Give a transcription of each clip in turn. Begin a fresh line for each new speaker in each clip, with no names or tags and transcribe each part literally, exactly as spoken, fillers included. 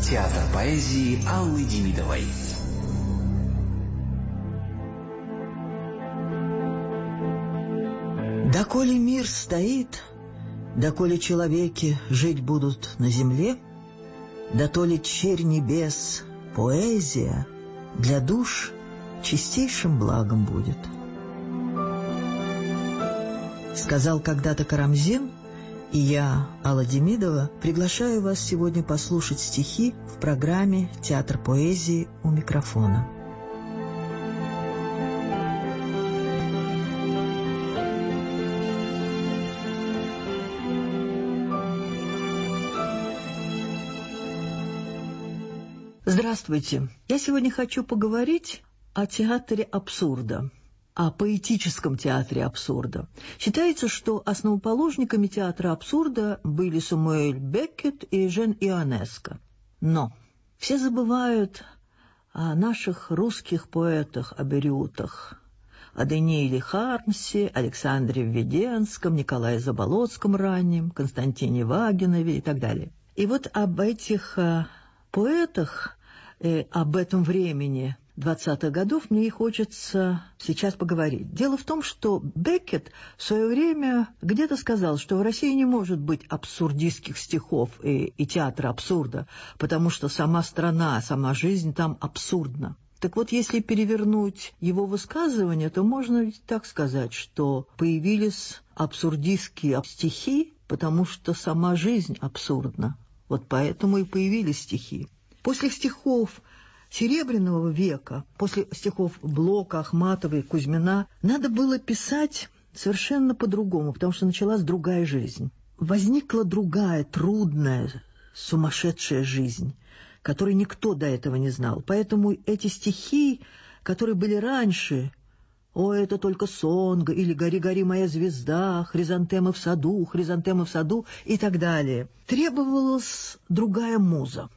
Театр поэзии Аллы Демидовой.
Доколе мир стоит, доколе человеки жить будут на земле, дотоле черь небес, поэзия для душ чистейшим благом будет. Сказал когда-то Карамзин, и я, Алла Демидова, приглашаю вас сегодня послушать стихи в программе «Театр поэзии» у микрофона. Здравствуйте! Я сегодня хочу поговорить о театре абсурда, о поэтическом театре абсурда. Считается, что основоположниками театра абсурда были Самуэль Беккет и Жен Ионеско. Но все забывают о наших русских поэтах-абериутах, о Данииле Хармсе, Александре Введенском, Николае Заболоцком раннем, Константине Вагинове и так далее. И вот об этих э, поэтах, э, об этом времени двадцатых годов мне и хочется сейчас поговорить. Дело в том, что Беккет в свое время где-то сказал, что в России не может быть абсурдистских стихов и, и театра абсурда, потому что сама страна, сама жизнь там абсурдна. Так вот, если перевернуть его высказывание, то можно ведь так сказать, что появились абсурдистские стихи, потому что сама жизнь абсурдна. Вот поэтому и появились стихи. После стихов Серебряного века, после стихов Блока, Ахматовой, Кузьмина, надо было писать совершенно по-другому, потому что началась другая жизнь. Возникла другая, трудная, сумасшедшая жизнь, которой никто до этого не знал. Поэтому эти стихи, которые были раньше, «О, это только сон», или «Гори, гори, моя звезда», «Хризантемы в саду», «Хризантемы в саду» и так далее, требовалась другая муза.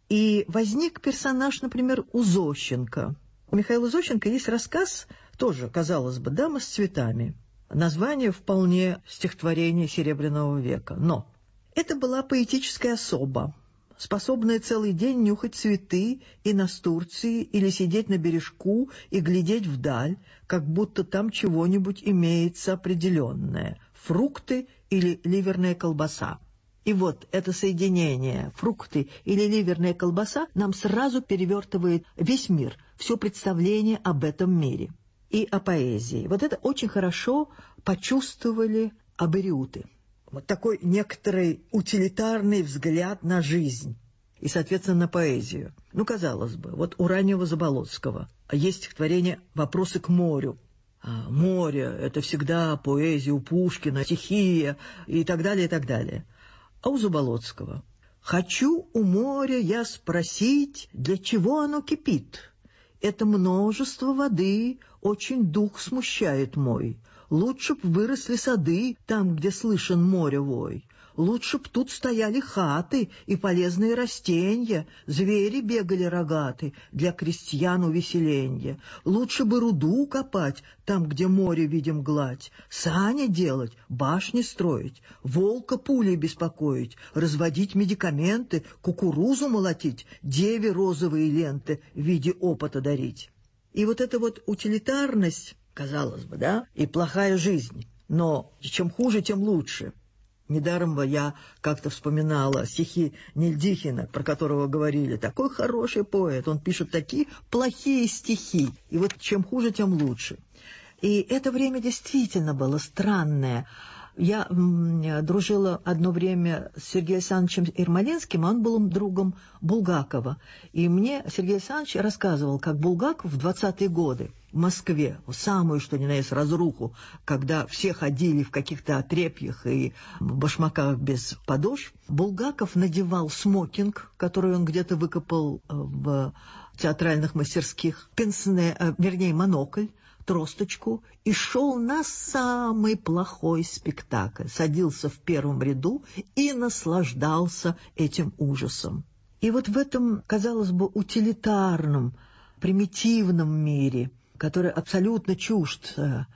И возник персонаж, например, у Зощенко. У Михаила Зощенко есть рассказ, тоже, казалось бы, «Дама с цветами». Название вполне стихотворение Серебряного века. Но это была поэтическая особа, способная целый день нюхать цветы и настурции или сидеть на бережку и глядеть вдаль, как будто там чего-нибудь имеется определенное – фрукты или ливерная колбаса. И вот это соединение фрукты или ливерная колбаса нам сразу перевертывает весь мир, все представление об этом мире и о поэзии. Вот это очень хорошо почувствовали абериуты. Вот такой некоторый утилитарный взгляд на жизнь и, соответственно, на поэзию. Ну, казалось бы, вот у раннего Заболоцкого есть стихотворение «Вопросы к морю». А, море — это всегда поэзия, у Пушкина, стихия и так далее, и так далее. А у Заболоцкого «Хочу у моря я спросить, для чего оно кипит? Это множество воды, очень дух смущает мой. Лучше б выросли сады там, где слышен море вой. Лучше б тут стояли хаты и полезные растения, звери бегали рогаты для крестьян увеселенья. Лучше бы руду копать там, где море видим гладь, сани делать, башни строить, волка пулей беспокоить, разводить медикаменты, кукурузу молотить, деве розовые ленты в виде опыта дарить». И вот эта вот утилитарность, казалось бы, да, и плохая жизнь, но чем хуже, тем лучше. Недаром я как-то вспоминала стихи Нильдихина, про которого говорили, такой хороший поэт, он пишет такие плохие стихи, и вот чем хуже, тем лучше. И это время действительно было странное. Я м, дружила одно время с Сергеем Александровичем Ермолинским, а он был другом Булгакова. И мне Сергей Александрович рассказывал, как Булгаков в двадцатые годы в Москве, в самую, что ни на есть, разруху, когда все ходили в каких-то отрепьях и в башмаках без подошв, Булгаков надевал смокинг, который он где-то выкопал в театральных мастерских, пенсне, вернее, монокль, тросточку, и шел на самый плохой спектакль, садился в первом ряду и наслаждался этим ужасом. И вот в этом, казалось бы, утилитарном, примитивном мире, который абсолютно чужд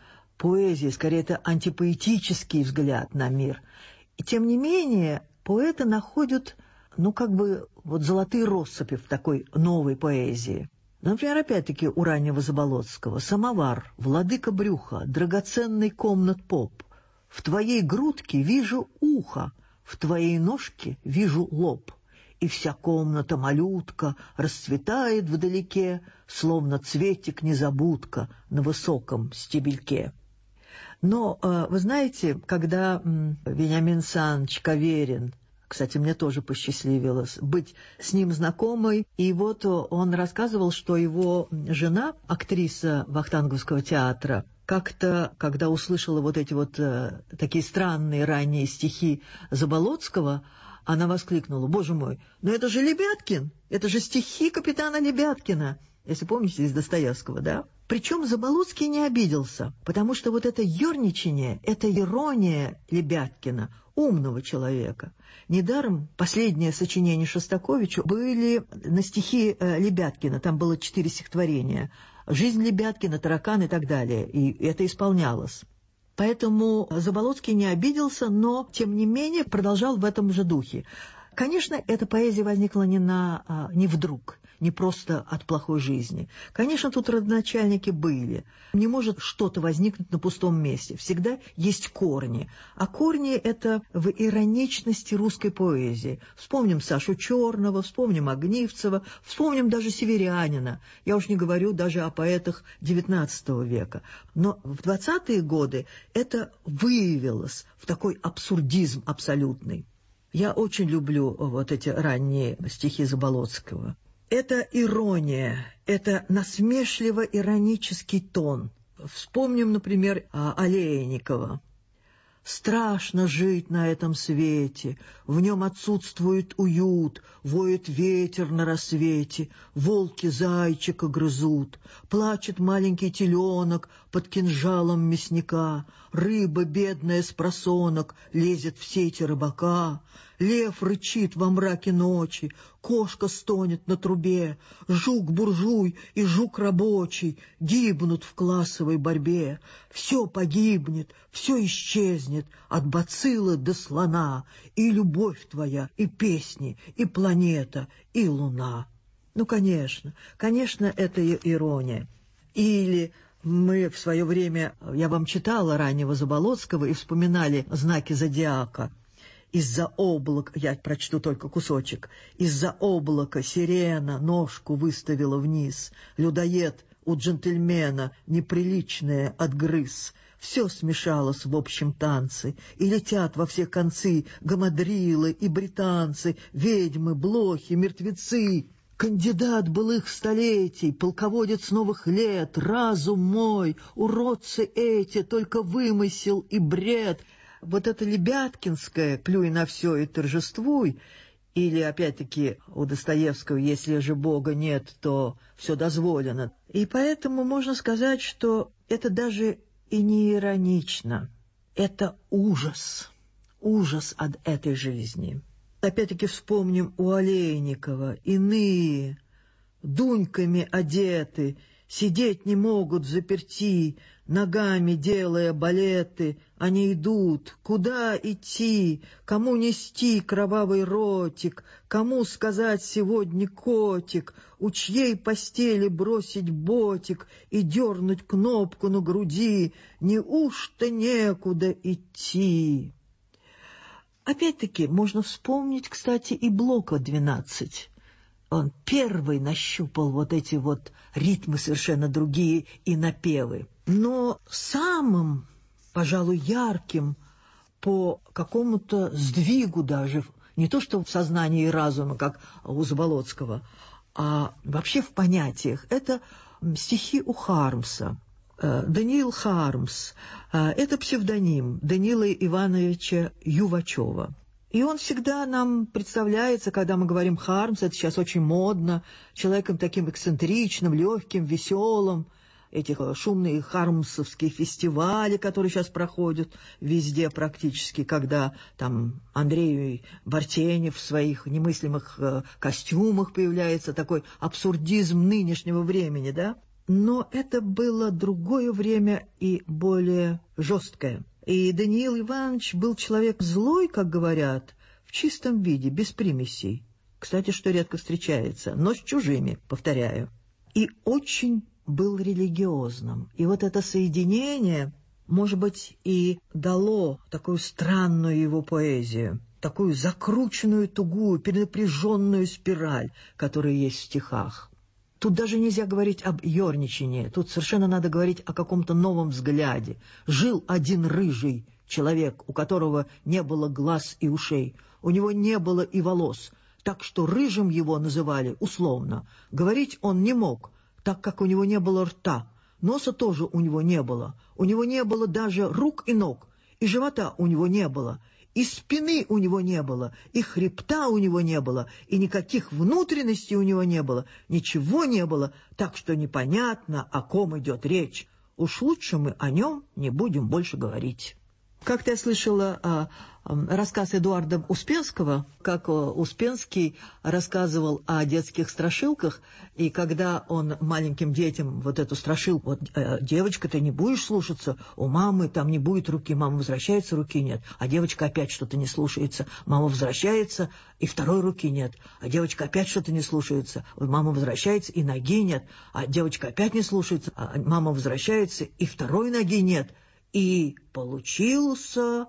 поэзии, скорее это антипоэтический взгляд на мир, и тем не менее поэты находят ну, как бы, вот золотые россыпи в такой новой поэзии. Например, опять-таки у раннего Заболоцкого: «Самовар, владыка брюха, драгоценный комнат поп. В твоей грудке вижу ухо, в твоей ножке вижу лоб. И вся комната малютка расцветает вдалеке, словно цветик-незабудка на высоком стебельке». Но, вы знаете, когда Вениамин Саныч Каверин, кстати, мне тоже посчастливилось быть с ним знакомой, и вот он рассказывал, что его жена, актриса Вахтанговского театра, как-то, когда услышала вот эти вот э, такие странные ранние стихи Заболоцкого, она воскликнула: «Боже мой, но это же Лебяткин! Это же стихи капитана Лебяткина!» Если помните, из Достоевского, да? Причем Заболоцкий не обиделся, потому что вот это ерничание, это ирония Лебяткина, умного человека. Недаром последние сочинения Шостаковича были на стихи Лебяткина, там было четыре стихотворения: «Жизнь Лебяткина», «Таракан» и так далее, и это исполнялось. Поэтому Заболоцкий не обиделся, но, тем не менее, продолжал в этом же духе. Конечно, эта поэзия возникла не, на, не вдруг, не просто от плохой жизни. Конечно, тут родоначальники были. Не может что-то возникнуть на пустом месте. Всегда есть корни. А корни — это в ироничности русской поэзии. Вспомним Сашу Черного, вспомним Огнивцева, вспомним даже Северянина. Я уж не говорю даже о поэтах девятнадцатого века. Но в двадцатые годы это выявилось в такой абсурдизм абсолютный. Я очень люблю вот эти ранние стихи Заболоцкого. Это ирония, это насмешливо-иронический тон. Вспомним, например, Олейникова. «Страшно жить на этом свете, в нем отсутствует уют, воет ветер на рассвете, волки зайчика грызут, плачет маленький теленок под кинжалом мясника, рыба бедная с просонок лезет в сети рыбака, лев рычит во мраке ночи, кошка стонет на трубе, жук-буржуй и жук-рабочий гибнут в классовой борьбе, все погибнет, все исчезнет, от бацилла до слона, и любовь твоя, и песни, и планета, и луна». Ну, конечно, конечно, это ирония. Или мы в свое время, я вам читала раннего Заболоцкого, и вспоминали знаки зодиака. «Из-за облака», я прочту только кусочек, «из-за облака сирена ножку выставила вниз, людоед у джентльмена неприличное отгрыз, все смешалось в общем танце, и летят во все концы гамадрилы и британцы, ведьмы, блохи, мертвецы». Кандидат былых столетий, полководец новых лет, разум мой, уродцы эти, только вымысел и бред. Вот это лебяткинское «плюй на все и торжествуй», или, опять-таки, у Достоевского «если же Бога нет, то все дозволено». И поэтому можно сказать, что это даже и не иронично, это ужас, ужас от этой жизни. Опять-таки вспомним у Олейникова: «Иные, дуньками одеты, сидеть не могут заперти, ногами делая балеты, они идут, куда идти, кому нести кровавый ротик, кому сказать сегодня котик, у чьей постели бросить ботик и дернуть кнопку на груди, неужто некуда идти». Опять-таки можно вспомнить, кстати, и Блока двенадцать. Он первый нащупал вот эти вот ритмы совершенно другие и напевы. Но самым, пожалуй, ярким по какому-то сдвигу даже, не то что в сознании и разуме, как у Заболоцкого, а вообще в понятиях, это стихи у Хармса. Даниил Хармс – это псевдоним Даниила Ивановича Ювачева. И он всегда нам представляется, когда мы говорим «Хармс», это сейчас очень модно, человеком таким эксцентричным, легким, веселым. Эти шумные хармсовские фестивали, которые сейчас проходят везде практически, когда там Андрей Бартенев в своих немыслимых костюмах появляется, такой абсурдизм нынешнего времени, да? Но это было другое время и более жесткое. И Даниил Иванович был человек злой, как говорят, в чистом виде, без примесей. кстати, что редко встречается, но с чужими, повторяю. И очень был религиозным. И вот это соединение, может быть, и дало такую странную его поэзию, такую закрученную, тугую, перенапряженную спираль, которая есть в стихах. Тут даже нельзя говорить об ерничании, тут совершенно надо говорить о каком-то новом взгляде. Жил один рыжий человек, у которого не было глаз и ушей, у него не было и волос, так что рыжим его называли условно. Говорить он не мог, так как у него не было рта, носа тоже у него не было, у него не было даже рук и ног, и живота у него не было, и спины у него не было, и хребта у него не было, и никаких внутренностей у него не было, ничего не было, так что непонятно, о ком идет речь. Уж лучше мы о нем не будем больше говорить. Как-то я слышала а, а, рассказ Эдуарда Успенского, как а, Успенский рассказывал о детских страшилках, и когда он маленьким детям вот эту страшилку, вот, э, девочка, ты не будешь слушаться, у мамы там не будет руки, мама возвращается, руки нет, а девочка опять что-то не слушается, мама возвращается, и второй руки нет, а девочка опять что-то не слушается, мама возвращается, и ноги нет, а девочка опять не слушается, а мама возвращается, и второй ноги нет. И получился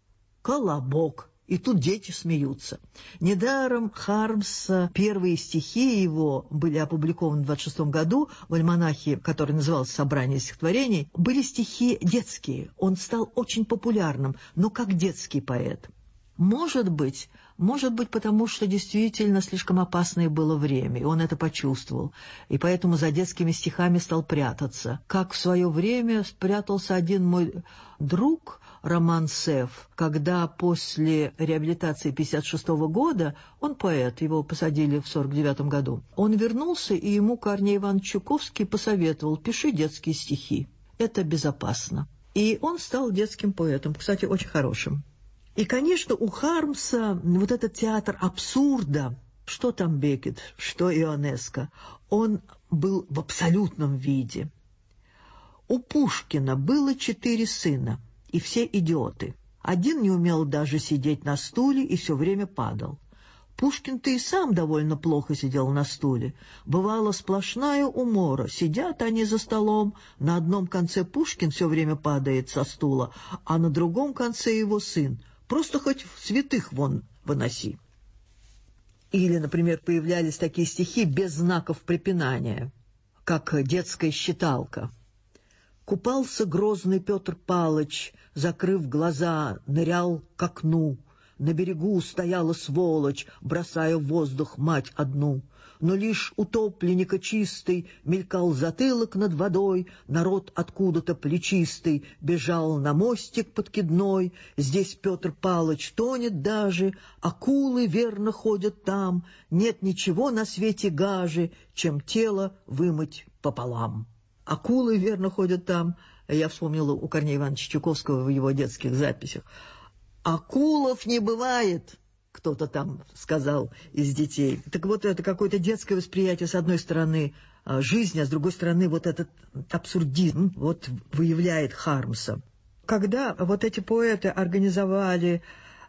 колобок. И тут дети смеются. Недаром Хармса, первые стихи его были опубликованы в двадцать шестом году в альманахе, который назывался «Собрание стихотворений». Были стихи детские. Он стал очень популярным, но как детский поэт. Может быть, может быть, потому что действительно слишком опасное было время, и он это почувствовал, и поэтому за детскими стихами стал прятаться. Как в свое время спрятался один мой друг, Роман Сеф, когда после реабилитации пятьдесят шестого года, он поэт, его посадили в сорок девятом году, он вернулся, и ему Корней Иванович Чуковский посоветовал: пиши детские стихи, это безопасно. И он стал детским поэтом, кстати, очень хорошим. И, конечно, у Хармса вот этот театр абсурда, что там Беккет, что Ионеско, он был в абсолютном виде. У Пушкина было четыре сына, и все идиоты. Один не умел даже сидеть на стуле и все время падал. Пушкин-то и сам довольно плохо сидел на стуле. Бывала сплошная умора. Сидят они за столом, на одном конце Пушкин все время падает со стула, а на другом конце его сын. Просто хоть святых вон выноси. Или, например, появлялись такие стихи без знаков препинания, как «Детская считалка». Купался грозный Петр Палыч, закрыв глаза, нырял к окну. На берегу стояла сволочь, бросая в воздух мать одну. Но лишь утопленника чистый мелькал затылок над водой, народ откуда-то плечистый бежал на мостик подкидной. Здесь Петр Палыч тонет даже, акулы верно ходят там, нет ничего на свете гаже, чем тело вымыть пополам. Акулы верно ходят там, я вспомнила у Корнея Ивановича Чуковского в его детских записях. «Акулов не бывает», кто-то там сказал из детей. Так вот, это какое-то детское восприятие, с одной стороны, жизни, а с другой стороны, вот этот абсурдизм вот выявляет Хармса. Когда вот эти поэты организовали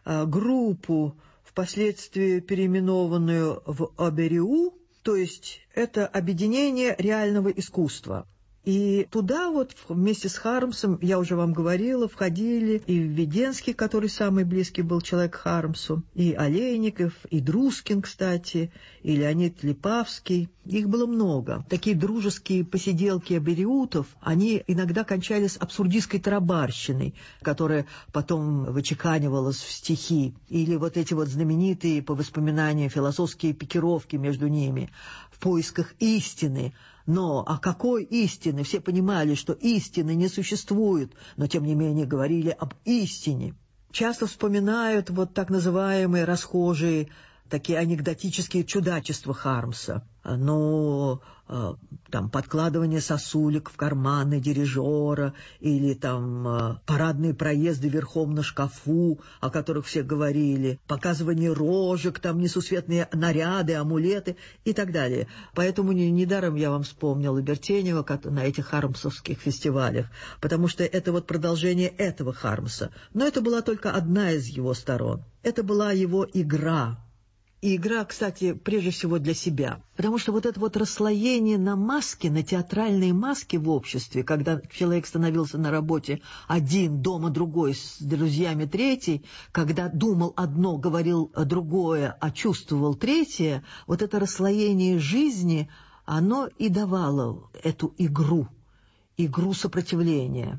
группу, впоследствии переименованную в ОБРУ, то есть это объединение реального искусства. И туда вот вместе с Хармсом, я уже вам говорила, входили и Введенский, который самый близкий был человек к Хармсу, и Олейников, и Друскин, кстати, и Леонид Липавский. Их было много. Такие дружеские посиделки абериутов, они иногда кончались абсурдистской тарабарщиной, которая потом вычеканивалась в стихи. Или вот эти вот знаменитые, по воспоминаниям, философские пикировки между ними в поисках истины. Но о какой истины? Все понимали, что истины не существует, но тем не менее говорили об истине. Часто вспоминают вот так называемые расхожие, такие анекдотические чудачества Хармса. Ну, там, подкладывание сосулек в карманы дирижера, или там парадные проезды верхом на шкафу, о которых все говорили, показывание рожек, там несусветные наряды, амулеты и так далее. Поэтому недаром я вам вспомнила Бертенева как на этих хармсовских фестивалях, потому что это вот продолжение этого Хармса. Но это была только одна из его сторон. Это была его игра. И игра, кстати, прежде всего для себя. Потому что вот это вот расслоение на маски, на театральные маски в обществе, когда человек становился на работе один, дома другой, с друзьями третий, когда думал одно, говорил другое, а чувствовал третье, вот это расслоение жизни, оно и давало эту игру, игру сопротивления.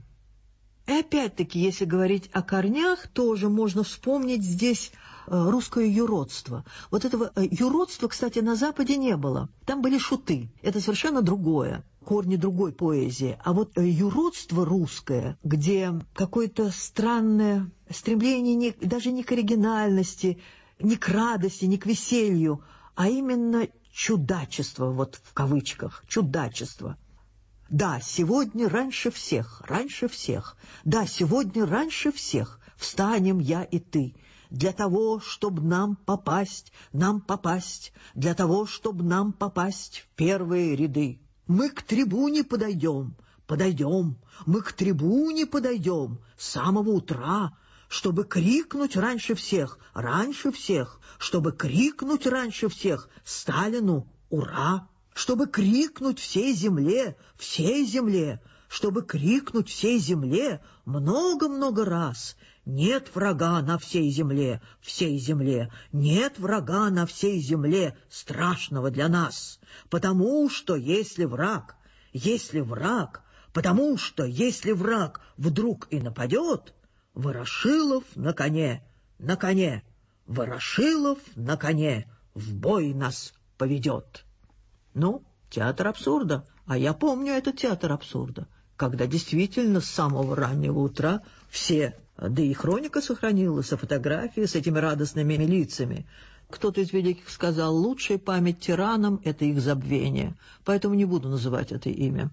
И опять-таки, если говорить о корнях, тоже можно вспомнить здесь русское юродство. Вот этого юродства, кстати, на Западе не было. Там были шуты. Это совершенно другое, корни другой поэзии. А вот юродство русское, где какое-то странное стремление не, даже не к оригинальности, не к радости, не к веселью, а именно чудачество, вот в кавычках, чудачество. Да, сегодня раньше всех, раньше всех. Да, сегодня раньше всех встанем я и ты. Для того, чтобы нам попасть, нам попасть, для того, чтобы нам попасть в первые ряды. Мы к трибуне подойдем, подойдем, мы к трибуне подойдем с самого утра, чтобы крикнуть раньше всех, раньше всех, чтобы крикнуть раньше всех Сталину «Ура!», чтобы крикнуть всей земле, всей земле, чтобы крикнуть всей земле много-много раз: нет врага на всей земле, всей земле, нет врага на всей земле, страшного для нас, потому что если враг, если враг, потому что если враг вдруг и нападет, Ворошилов на коне, на коне, Ворошилов на коне в бой нас поведет. Ну, театр абсурда. А я помню этот театр абсурда, когда действительно с самого раннего утра все, да и хроника сохранилась, и фотографии с этими радостными лицами. Кто-то из великих сказал: лучшая память тиранам — это их забвение, поэтому не буду называть это имя.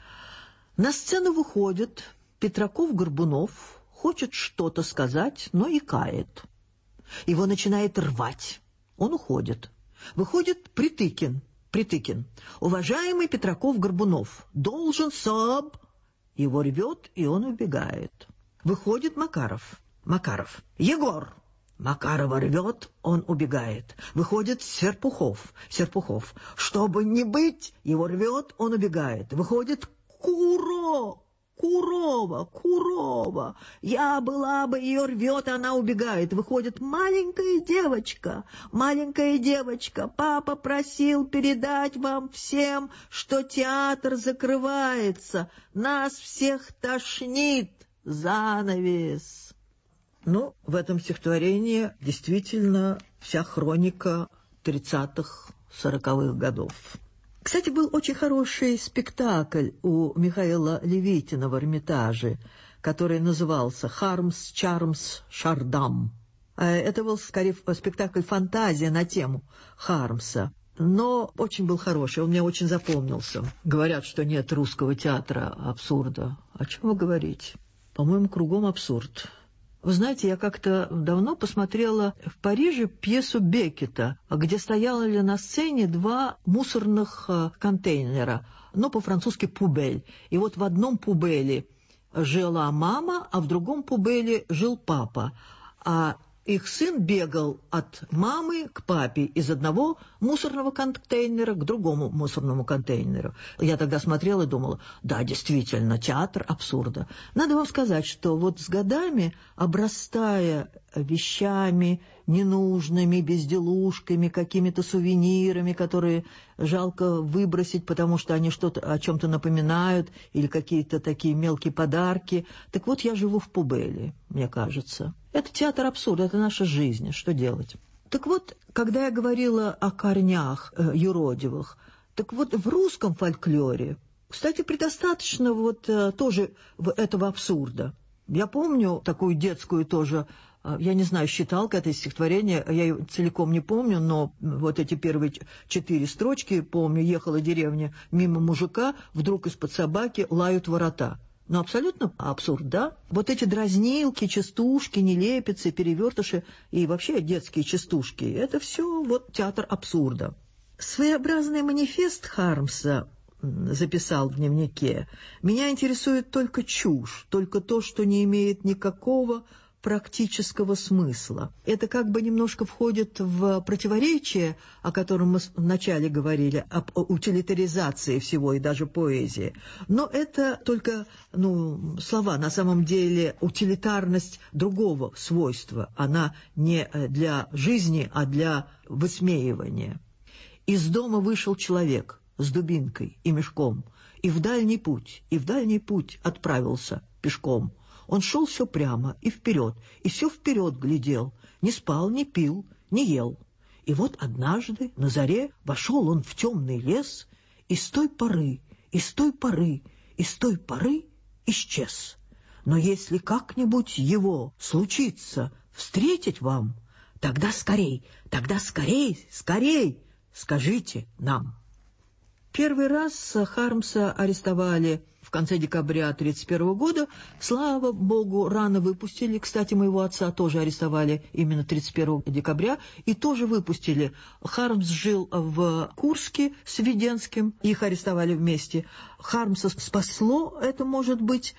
На сцену выходит Петраков-Горбунов, хочет что-то сказать, но икает. Его начинает рвать. Он уходит. Выходит Притыкин. Притыкин. Уважаемый Петраков-Горбунов, должен соб... Его рвет, и он убегает. Выходит Макаров. Макаров. Егор. Макарова рвет, он убегает. Выходит Серпухов. Серпухов. Чтобы не быть, его рвет, он убегает. Выходит Куро. Курова, Курова. Я была бы, ее рвет, она убегает. Выходит маленькая девочка, маленькая девочка. Папа просил передать вам всем, что театр закрывается. Нас всех тошнит. Занавес. Ну, в этом стихотворении действительно вся хроника тридцатых, сороковых годов. Кстати, был очень хороший спектакль у Михаила Левитина в Эрмитаже, который назывался «Хармс, Чармс, Шардам». Это был, скорее, спектакль «Фантазия» на тему Хармса, но очень был хороший, он мне очень запомнился. Говорят, что нет русского театра абсурда. О чем вы говорите? По-моему, кругом абсурд. Вы знаете, я как-то давно посмотрела в Париже пьесу Беккета, где стояли на сцене два мусорных контейнера, но по-французски «пубель». И вот в одном пубеле жила мама, а в другом пубеле жил папа. А их сын бегал от мамы к папе из одного мусорного контейнера к другому мусорному контейнеру. Я тогда смотрела и думала: да, действительно, театр абсурда. Надо вам сказать, что вот с годами, обрастая вещами ненужными, безделушками, какими-то сувенирами, которые жалко выбросить, потому что они что-то о чем-то напоминают, или какие-то такие мелкие подарки. Так вот, я живу в пубеле, мне кажется. Это театр абсурда, это наша жизнь. Что делать? Так вот, когда я говорила о корнях э, юродивых, так вот в русском фольклоре, кстати, предостаточно вот э, тоже этого абсурда. Я помню такую детскую тоже, э, я не знаю, считалка, это стихотворение, я ее целиком не помню, но вот эти первые четыре строчки помню. Ехала деревня мимо мужика, вдруг из-под собаки лают ворота. Ну, абсолютно абсурд, да? Вот эти дразнилки, частушки, нелепицы, перевертыши и вообще детские частушки — это все вот театр абсурда. Своеобразный манифест Хармса записал в дневнике: «Меня интересует только чушь, только то, что не имеет никакого практического смысла. Это как бы немножко входит в противоречие, о котором мы вначале говорили, об утилитаризации всего и даже поэзии. Но это только ну, слова. На самом деле утилитарность другого свойства. Она не для жизни, а для высмеивания. Из дома вышел человек с дубинкой и мешком, и в дальний путь, и в дальний путь отправился пешком. Он шел все прямо и вперед, и все вперед глядел, не спал, не пил, не ел. И вот однажды на заре вошел он в темный лес, и с той поры, и с той поры, и с той поры исчез. Но если как-нибудь его случится встретить вам, тогда скорей, тогда скорей, скорей скажите нам. Первый раз Хармса арестовали в конце декабря тысяча девятьсот тридцать первого года. Слава богу, рано выпустили. Кстати, моего отца тоже арестовали именно тридцать первого декабря и тоже выпустили. Хармс жил в Курске с Веденским, их арестовали вместе. Хармса спасло, это может быть,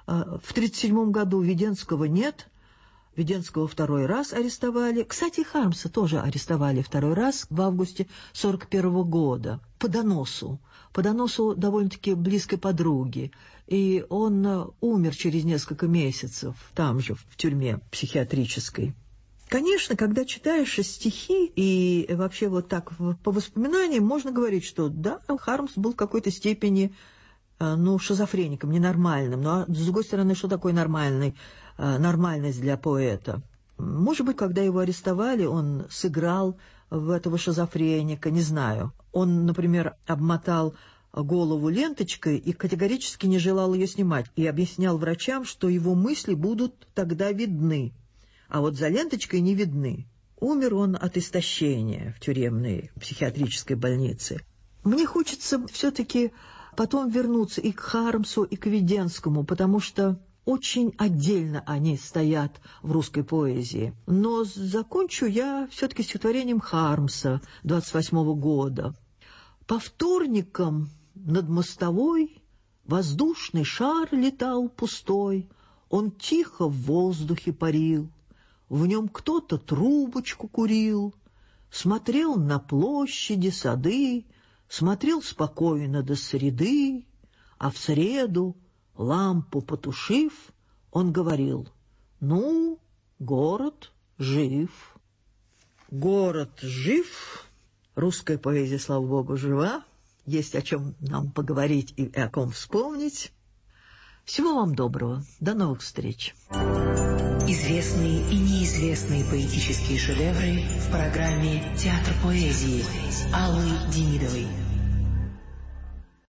в тридцать седьмом году, Веденского нет. Веденского второй раз арестовали. Кстати, Хармса тоже арестовали второй раз в августе сорок первого года по доносу. По доносу довольно-таки близкой подруги. И он умер через несколько месяцев там же, в тюрьме психиатрической. Конечно, когда читаешь стихи и вообще вот так по воспоминаниям, можно говорить, что да, Хармс был в какой-то степени ну, шизофреником, ненормальным. Но, с другой стороны, что такое нормальный, нормальность для поэта? Может быть, когда его арестовали, он сыграл в этого шизофреника, не знаю. Он, например, обмотал голову ленточкой и категорически не желал ее снимать, и объяснял врачам, что его мысли будут тогда видны, а вот за ленточкой не видны. Умер он от истощения в тюремной психиатрической больнице. Мне хочется все-таки потом вернуться и к Хармсу, и к Веденскому, потому что очень отдельно они стоят в русской поэзии. Но закончу я все-таки стихотворением Хармса двадцать восьмого года. По вторникам над мостовой воздушный шар летал пустой, он тихо в воздухе парил, в нем кто-то трубочку курил, смотрел на площади, сады, смотрел спокойно до среды, а в среду, лампу потушив, он говорил: «Ну, город жив». Город жив, русская поэзия, слава богу, жива, есть о чем нам поговорить и о ком вспомнить. Всего вам доброго, до новых встреч.
Известные и неизвестные поэтические шедевры в программе «Театр поэзии» Аллы Демидовой.